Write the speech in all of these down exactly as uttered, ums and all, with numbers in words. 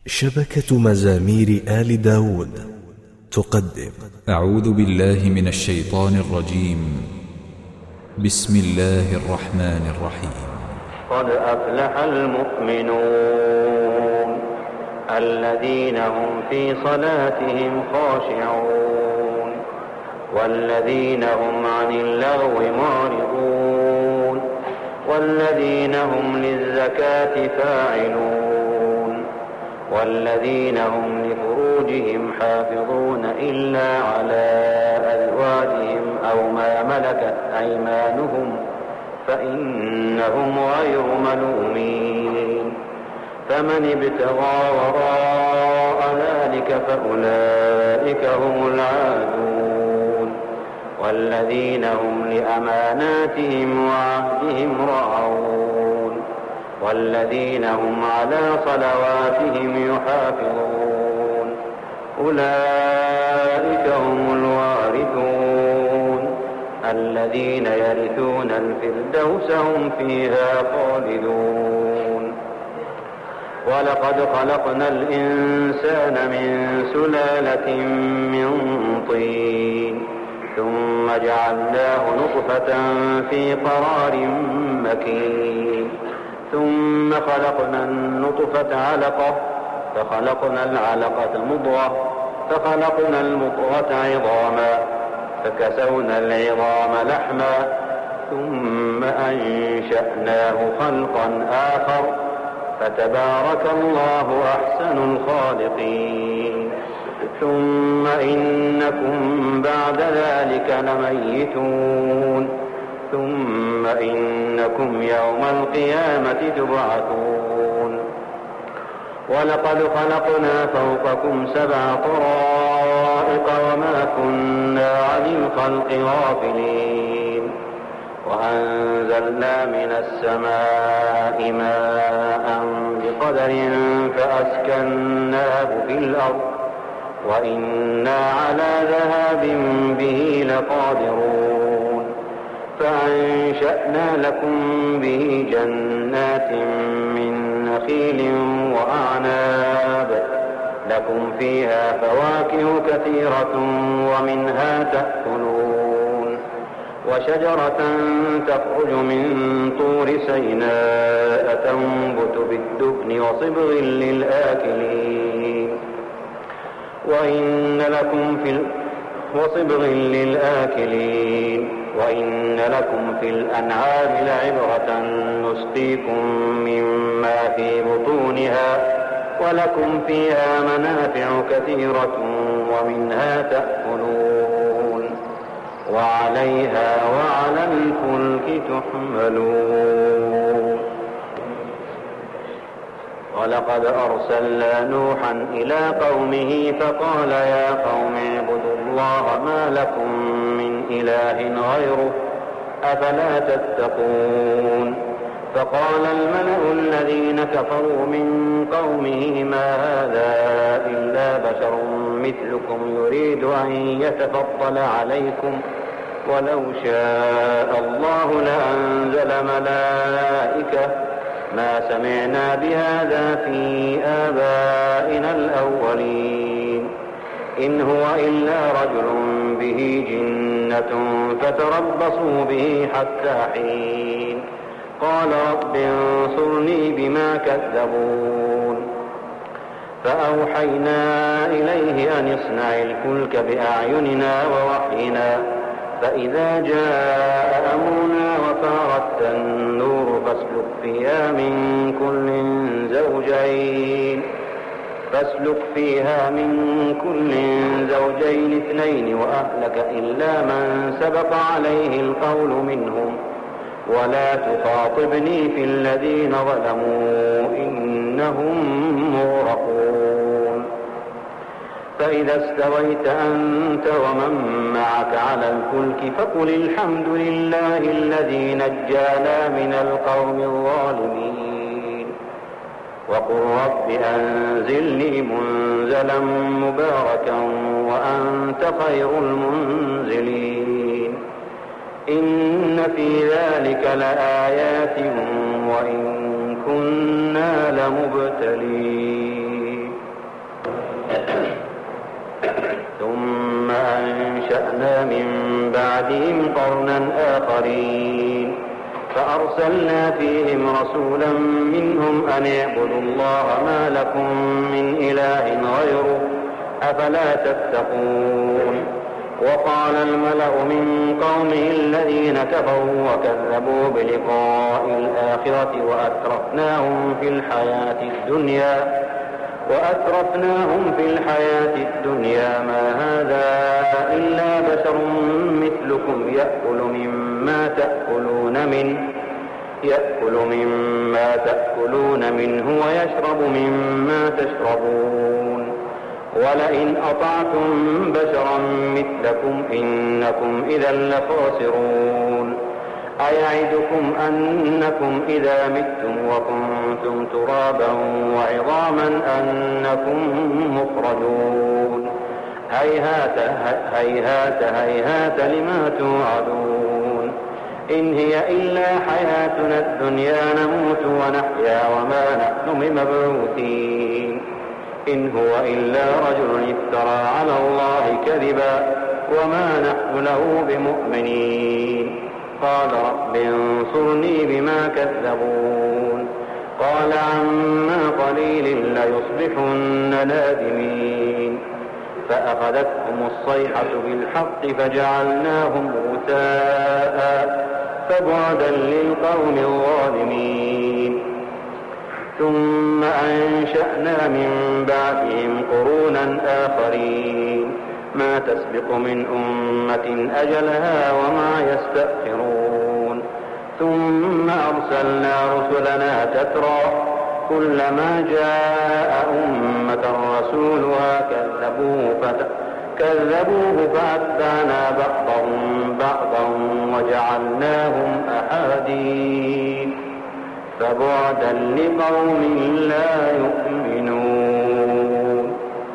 شبكة مزامير آل داود تقدم. أعوذ بالله من الشيطان الرجيم. بسم الله الرحمن الرحيم. قد أفلح المؤمنون الذين هم في صلاتهم خاشعون والذين هم عن اللغو معرضون والذين هم للزكاة فاعلون والذين هم لفروجهم حافظون إلا على أزواجهم أو ما ملكت أيمانهم فإنهم غير ملومين. فمن ابتغى وراء ذلك فأولئك هم العادون والذين هم لأماناتهم وعهدهم راعون والذين هم على صلواتهم يحافظون أولئك هم الوارثون الذين يرثون الفردوس هم فيها خالدون. ولقد خلقنا الإنسان من سلالة من طين ثم جعلناه نطفة في قرار مكين ثم خلقنا النطفة علقة فخلقنا العلقة مضغة فخلقنا المضغة عظاما فكسونا العظام لحما ثم أنشأناه خلقا آخر فتبارك الله أحسن الخالقين. ثم إنكم بعد ذلك لميتون ثم إنكم يوم القيامة تبعثون. ولقد خلقنا فوقكم سبع طرائق وما كنا عن الخلق غافلين وأنزلنا من السماء ماء بقدر فأسكناه في الأرض وإنا على ذهاب به لقادرون. فأنشأنا لكم به جنات من نخيل وأعناب لكم فيها فواكه كثيرة ومنها تأكلون وشجرة تخرج من طور سيناء تنبت بالدبن وصبغ للآكلين وإن لكم في وصبغ للآكلين وإن لكم في الأنعام لعبرة نسقيكم مما في بطونها ولكم فيها منافع كثيرة ومنها تأكلون وعليها وعلى الفلك تحملون. ولقد أرسلنا نوحا إلى قومه فقال يا قوم اعبدوا الله ما لكم من إله غيره أفلا تتقون. فقال الملأ الذين كفروا من قومه ما هذا إلا بشر مثلكم يريد أن يتفضل عليكم ولو شاء الله لأنزل ملائكة ما سمعنا بهذا في آبائنا الأولين إن هو إلا رجل به جنة فتربصوا به حتى حين. قال رب انصرني بما كذبون. فأوحينا إليه أن اصنع الفلك بأعيننا ووحينا فإذا جاء أمرنا وفارت النور فاسلك فيها من كل زوجين فاسلك فيها من كل زوجين اثنين وأهلك إلا من سبق عليه القول منهم ولا تخاطبني في الذين ظلموا إنهم مغرقون. فإذا استويت أنت ومن معك على الفلك فقل الحمد لله الذي نجانا من القوم الظالمين وقل رب أنزلني منزلا مباركا وأنت خير المنزلين. إن في ذلك لآيات وإن كنا لمبتلين. بعدهم قرنا آخرين فأرسلنا فيهم رسولا منهم أن اعبدوا الله ما لكم من إله غيره أفلا تتقون. وقال الملأ من قومه الذين كفروا وكذبوا بلقاء الآخرة وأترفناهم في الحياة الدنيا وأترفناهم في الحياة الدنيا ما هذا إلا بشر مثلكم يأكل مما تأكلون منه يأكل مما تأكلون منه ويشرب مما تشربون ولئن أطعتم بشرا مثلكم إنكم إذا لخاسرون. أيعدكم أنكم إذا متم وكنتم ترابا وعظاما أنكم مخرجون هيهات هيهات هيهات لما توعدون. إن هي إلا حياتنا الدنيا نموت ونحيا وما نحن بمبعوثين. إن هو إلا رجل افترى على الله كذبا وما نحن له بمؤمنين. قال رب انصرني بما كذبون. قال عما قليل ليصبحن نادمين. فأخذتهم الصيحة بالحق فجعلناهم غثاء فبعدا للقوم الظالمين. ثم أنشأنا من بعدهم قرونا آخرين ما تسبق من أمة أجلها وما يستأخرون. ثم أرسلنا رسلنا تترى كلما جاء أمة رسولها كذبوه, فت... كذبوه فأتبعنا بعضهم بعضا وجعلناهم أحاديث فبعدا لقوم لا يؤمنون.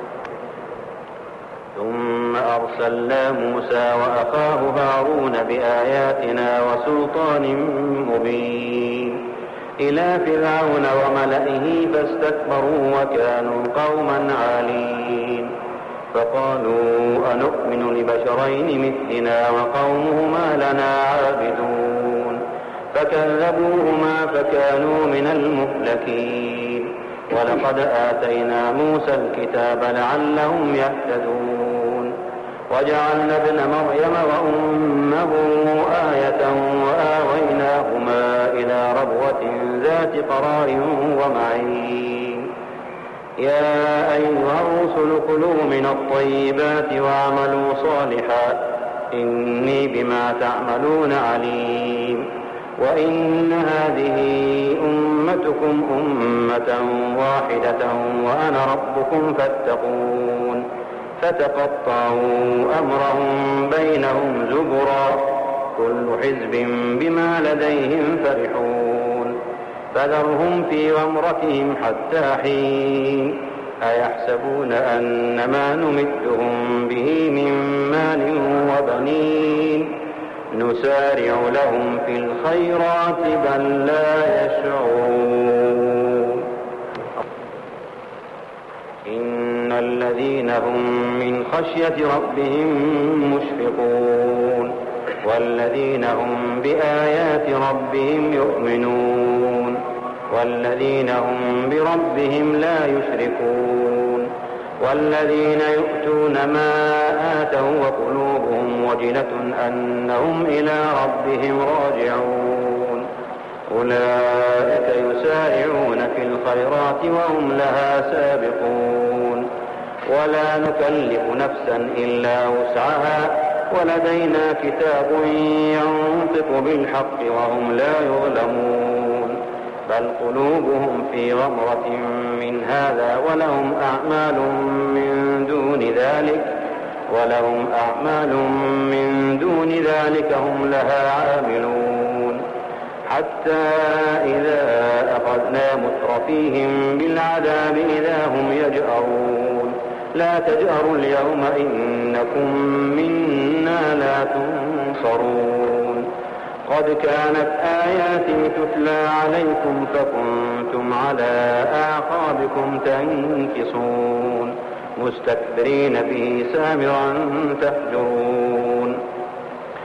ثم أرسلنا موسى وأخاه هارون بآياتنا وسلطان مبين إلى فرعون وملئه فاستكبروا وكانوا قوما عالين. فقالوا أنؤمن لبشرين مثلنا وقومهما لنا عابدون. فكذبوهما فكانوا من المهلكين. ولقد آتينا موسى الكتاب لعلهم يهتدون. وجعلنا ابن مريم وأمه آية وآويناهما إلى ربوة ذات قرار ومعين. يا أيها الرسل كلوا من الطيبات واعملوا صالحا إني بما تعملون عليم. وإن هذه أمتكم أمة واحدة وأنا ربكم فاتقون. فتقطعوا أمرهم بينهم زبرا كل حزب بما لديهم فرحون. فذرهم في غمرتهم حتى حين. أيحسبون أن ما نمدهم به من مال وبنين نسارع لهم في الخيرات بل لا يشعرون. إن الذين هم من خشية ربهم مشفقون والذين هم بآيات ربهم يؤمنون والذين هم بربهم لا يشركون والذين يؤتون ما آتوا وقلوبهم وجلة أنهم إلى ربهم راجعون أولئك يسارعون في الخيرات وهم لها سابقون. ولا نكلف نفسا إلا وسعها ولدينا كتاب ينطق بالحق وهم لا يظلمون. بل قلوبهم في غمرة من هذا ولهم أعمال من دون ذلك ولهم أعمال من دون ذلك هم لها عاملون. حتى إذا أخذنا مترفيهم بالعذاب إذا هم يجأرون. لا تجأروا اليوم إنكم منا لا تنصرون. قد كانت آياتي تتلى عليكم فكنتم على أعقابكم تنكصون مستكبرين به سامرا تهجرون.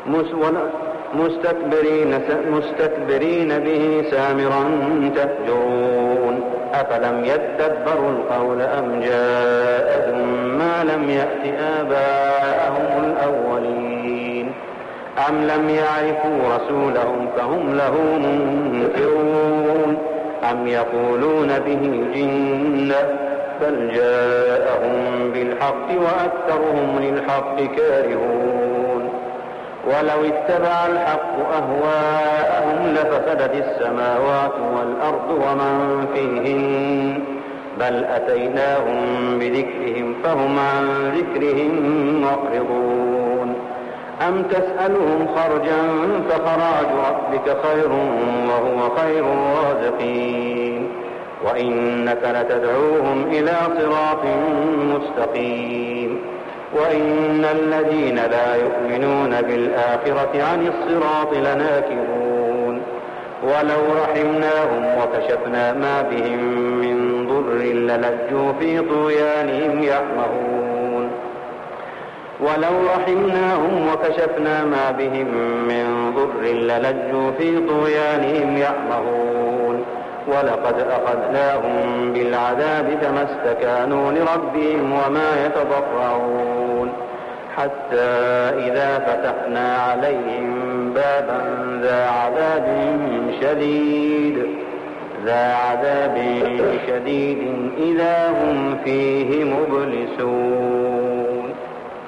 مستكبرين, مستكبرين به سامرا تهجرون أفلم يدبروا القول أم جاءهم ما لم يأت آباءهم الأولين أم لم يعرفوا رسولهم فهم له منكرون أم يقولون به جنة بل جاءهم بالحق وأكثرهم للحق كارهون ولو اتبع الحق أهواءهم لفسدت السماوات والأرض ومن فيهن بل أتيناهم بذكرهم فهم عن ذكرهم معرضون أم تسألهم خرجا فخراج ربك خير وهو خير الرازقين وإنك لتدعوهم إلى صراط مستقيم وإن الذين لا يؤمنون بالآخرة عن الصراط لناكبون ولو رحمناهم وكشفنا ما بهم من ضر للجوا في طغيانهم يعمهون ولو رحمناهم وكشفنا ما بهم من ضر للجوا في طغيانهم يعمهون ولقد أخذناهم بالعذاب فما استكانوا لربهم وما يتضرعون حتى إذا فتحنا عليهم بابا ذا عذاب شديد ذا عذاب شديد إذا هم فيه مبلسون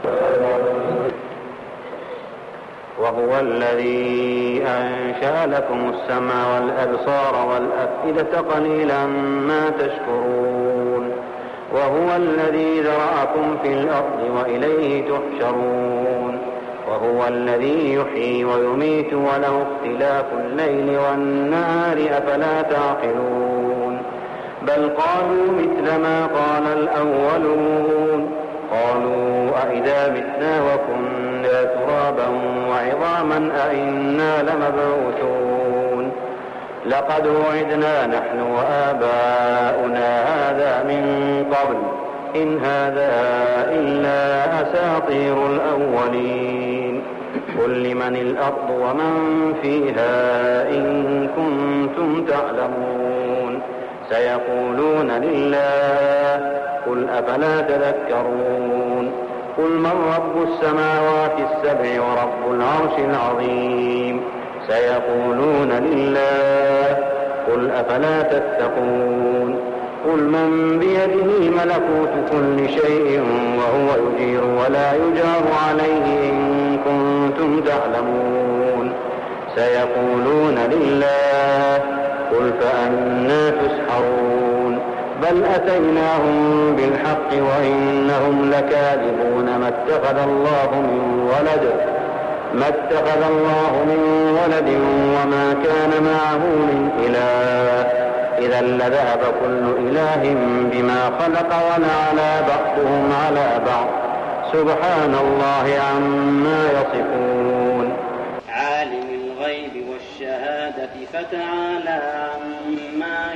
وهو الذي أنشأ لكم السمع والأبصار والأفئدة قليلا ما تشكرون وهو الذي ذرأكم في الأرض وإليه تحشرون وهو الذي يحيي ويميت وله اختلاف الليل والنهار أفلا تعقلون بل قالوا مثل ما قال الأولون قالوا أئذا متنا وكنا ترابا وعظاما أئنا لمبعوثون لقد وعدنا نحن وآباؤنا هذا من قبل إن هذا إلا أساطير الأولين قل لمن الأرض ومن فيها إن كنتم تعلمون سيقولون لله قل أفلا تذكرون قل من رب السماوات السبع ورب العرش العظيم سيقولون لله قل أفلا تتقون قل من بيده ملكوت كل شيء وهو يجير ولا يجار عليه إن كنتم تعلمون سيقولون لله قل فأنى تسحرون بل أتيناهم بالحق وإنهم لكاذبون ما اتخذ الله من ولد ما اتخذ الله من ولد وما كان معه من إله إذا لذهب كل إله بما خلق ولعلى بعضهم على بعض سبحان الله عما يصفون عالم الغيب والشهادة فتعالى عما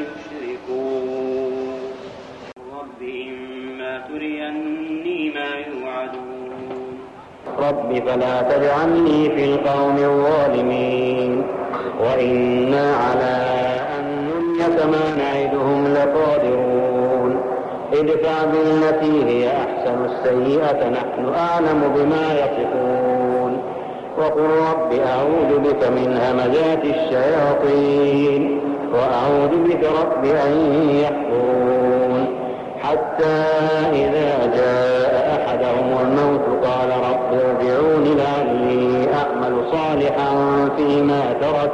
يشركون رب إما تريني ما يوعدون رب فلا تجعلني في القوم الظالمين وإنا على أن نريك ما نعدهم لقادرون ادفع بالتي هي أحسن السيئة نحن أعلم بما يصفون وقل رب أعوذ بك من همزات الشياطين وأعوذ بك رب أن يحضرون حتى إذا جاء أحدهم الموت قال رب ارجعون لعلي أعمل صالحا فيما ترك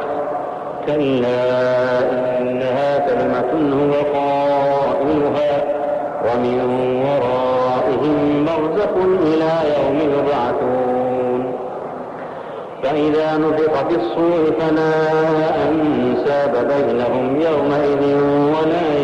كلا إنها كلمة هو قائلها ومن ورائهم برزخ إلى يوم يبعثون فإذا نفخ في الصور فلا أنساب بينهم يومئذ ولا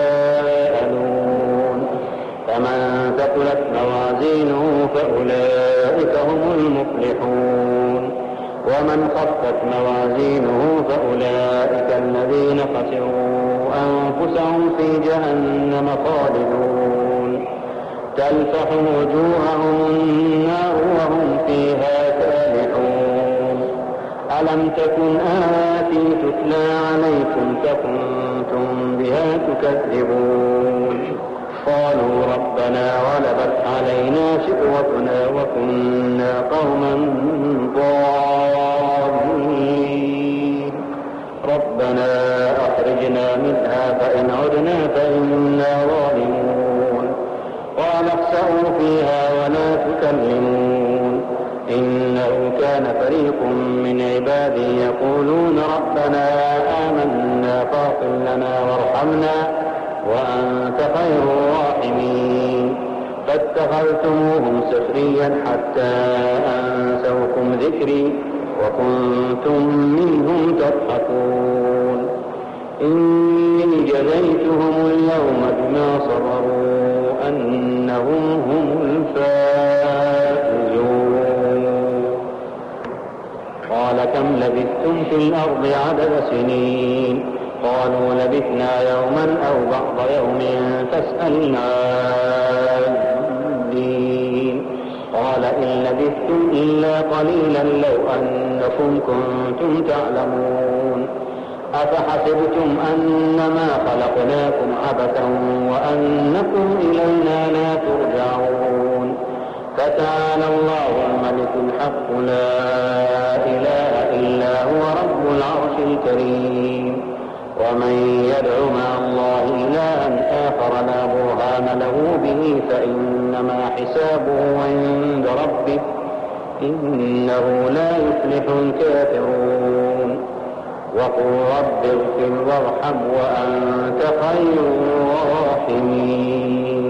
يتساءلون فمن ثقلت موازينه فأولئك هم المفلحون ومن خفت موازينه فأولئك الذين خسروا أنفسهم في جهنم خالدون تلفح وجوههم النار وهم فيها كالحون ألم تكن آياتي تتلى عليكم فكنتم بها تكذبون قالوا ربنا غلبت علينا شقوتنا وكنا قوما ضالين ربنا أخرجنا منها فإن عدنا فإنا ظالمون قال اخسئوا فيها ولا تكلمون إنه كان فريق من عبادي يقولون ربنا آمنا فاغفر لنا وارحمنا وأنت خير الراحمين فاتخذتموهم سخريا حتى أنسوكم ذكري وكنتم منهم تضحكون إني جزيتهم اليوم بما صبروا أنهم هم الفائزون قال كم لبثتم في الأرض عدد سنين قالوا لبثنا يوما أو بعض يوم فاسأل العادين قال إن لبثتم إلا قليلا لو أنكم كنتم تعلمون أفحسبتم أنما خلقناكم عبثا وأنكم إلينا لا ترجعون فتعالى الله الملك الحق لا إله إلا هو رب العرش الكريم ومن يدع مع الله إلها آخر لا برهان له به فإنما حسابه عند ربه إنه لا يفلح الكافرون وقل رب اغفر وارحم وأنت خير الراحمين